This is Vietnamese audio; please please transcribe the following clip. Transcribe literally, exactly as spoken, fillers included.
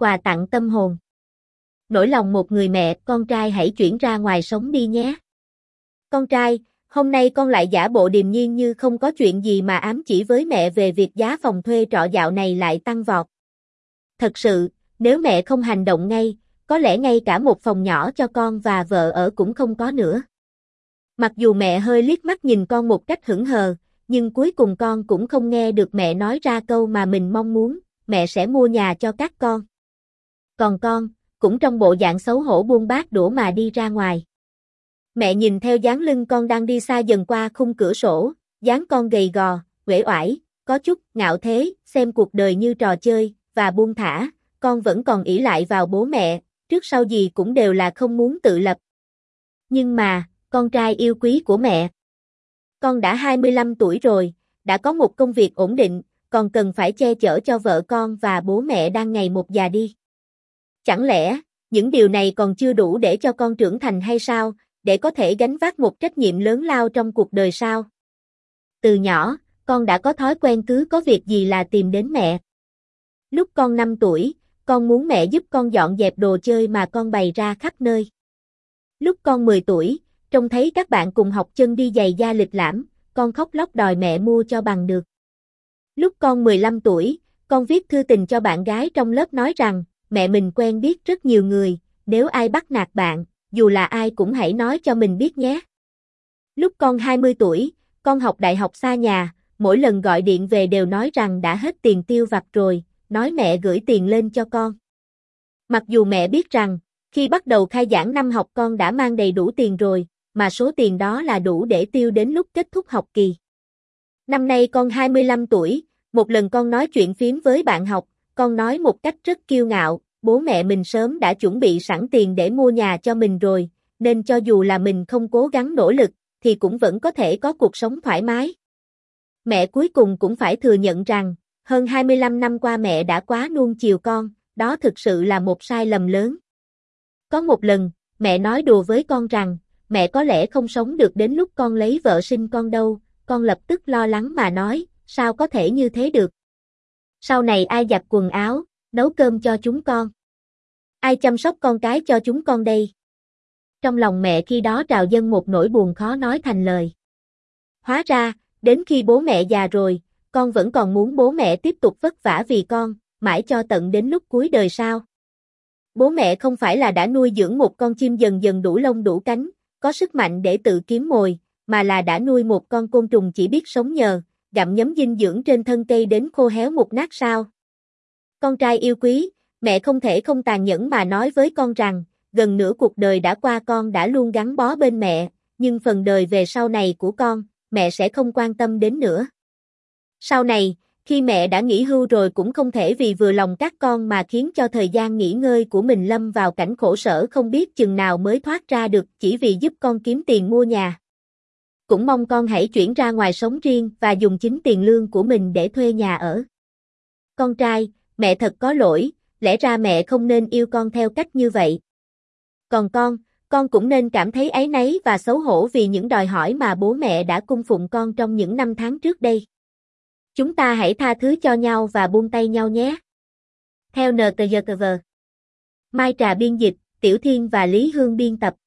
quà tặng tâm hồn. Nỗi lòng một người mẹ, con trai hãy chuyển ra ngoài sống đi nhé. Con trai, hôm nay con lại giả bộ điềm nhiên như không có chuyện gì mà ám chỉ với mẹ về việc giá phòng thuê trọ dạo này lại tăng vọt. Thật sự, nếu mẹ không hành động ngay, có lẽ ngay cả một phòng nhỏ cho con và vợ ở cũng không có nữa. Mặc dù mẹ hơi liếc mắt nhìn con một cách hững hờ, nhưng cuối cùng con cũng không nghe được mẹ nói ra câu mà mình mong muốn, mẹ sẽ mua nhà cho các con. Còn con, cũng trong bộ dạng xấu hổ buông bát đũa mà đi ra ngoài. Mẹ nhìn theo dáng lưng con đang đi xa dần qua khung cửa sổ, dáng con gầy gò, uể oải, có chút ngạo thế, xem cuộc đời như trò chơi, và buông thả, con vẫn còn ỷ lại vào bố mẹ, trước sau gì cũng đều là không muốn tự lập. Nhưng mà, con trai yêu quý của mẹ, con đã hai mươi lăm tuổi rồi, đã có một công việc ổn định, còn cần phải che chở cho vợ con và bố mẹ đang ngày một già đi. Chẳng lẽ, những điều này còn chưa đủ để cho con trưởng thành hay sao, để có thể gánh vác một trách nhiệm lớn lao trong cuộc đời sao? Từ nhỏ, con đã có thói quen cứ có việc gì là tìm đến mẹ. Lúc con năm tuổi, con muốn mẹ giúp con dọn dẹp đồ chơi mà con bày ra khắp nơi. Lúc con mười tuổi, trông thấy các bạn cùng học chân đi giày da lịch lãm, con khóc lóc đòi mẹ mua cho bằng được. Lúc con mười lăm tuổi, con viết thư tình cho bạn gái trong lớp nói rằng, mẹ mình quen biết rất nhiều người, nếu ai bắt nạt bạn, dù là ai cũng hãy nói cho mình biết nhé. Lúc con hai mươi tuổi, con học đại học xa nhà, mỗi lần gọi điện về đều nói rằng đã hết tiền tiêu vặt rồi, nói mẹ gửi tiền lên cho con. Mặc dù mẹ biết rằng, khi bắt đầu khai giảng năm học con đã mang đầy đủ tiền rồi, mà số tiền đó là đủ để tiêu đến lúc kết thúc học kỳ. Năm nay con hai mươi lăm tuổi, một lần con nói chuyện phiếm với bạn học, con nói một cách rất kiêu ngạo, bố mẹ mình sớm đã chuẩn bị sẵn tiền để mua nhà cho mình rồi, nên cho dù là mình không cố gắng nỗ lực, thì cũng vẫn có thể có cuộc sống thoải mái. Mẹ cuối cùng cũng phải thừa nhận rằng, hơn hai mươi lăm năm qua mẹ đã quá nuông chiều con, đó thực sự là một sai lầm lớn. Có một lần, mẹ nói đùa với con rằng, mẹ có lẽ không sống được đến lúc con lấy vợ sinh con đâu, con lập tức lo lắng mà nói, sao có thể như thế được? Sau này ai giặt quần áo, nấu cơm cho chúng con? Ai chăm sóc con cái cho chúng con đây? Trong lòng mẹ khi đó trào dâng một nỗi buồn khó nói thành lời. Hóa ra, đến khi bố mẹ già rồi, con vẫn còn muốn bố mẹ tiếp tục vất vả vì con, mãi cho tận đến lúc cuối đời sao? Bố mẹ không phải là đã nuôi dưỡng một con chim dần dần đủ lông đủ cánh, có sức mạnh để tự kiếm mồi, mà là đã nuôi một con côn trùng chỉ biết sống nhờ, gặm nhấm dinh dưỡng trên thân cây đến khô héo mục nát sao? Con trai yêu quý, mẹ không thể không tàn nhẫn mà nói với con rằng, gần nửa cuộc đời đã qua con đã luôn gắn bó bên mẹ, nhưng phần đời về sau này của con, mẹ sẽ không quan tâm đến nữa. Sau này, khi mẹ đã nghỉ hưu rồi cũng không thể vì vừa lòng các con mà khiến cho thời gian nghỉ ngơi của mình lâm vào cảnh khổ sở không biết chừng nào mới thoát ra được chỉ vì giúp con kiếm tiền mua nhà. Cũng mong con hãy chuyển ra ngoài sống riêng và dùng chính tiền lương của mình để thuê nhà ở. Con trai, mẹ thật có lỗi, lẽ ra mẹ không nên yêu con theo cách như vậy. Còn con, con cũng nên cảm thấy áy náy và xấu hổ vì những đòi hỏi mà bố mẹ đã cung phụng con trong những năm tháng trước đây. Chúng ta hãy tha thứ cho nhau và buông tay nhau nhé. Theo en tê giê tê vê. Mai Trà biên dịch, Tiểu Thiên và Lý Hương biên tập.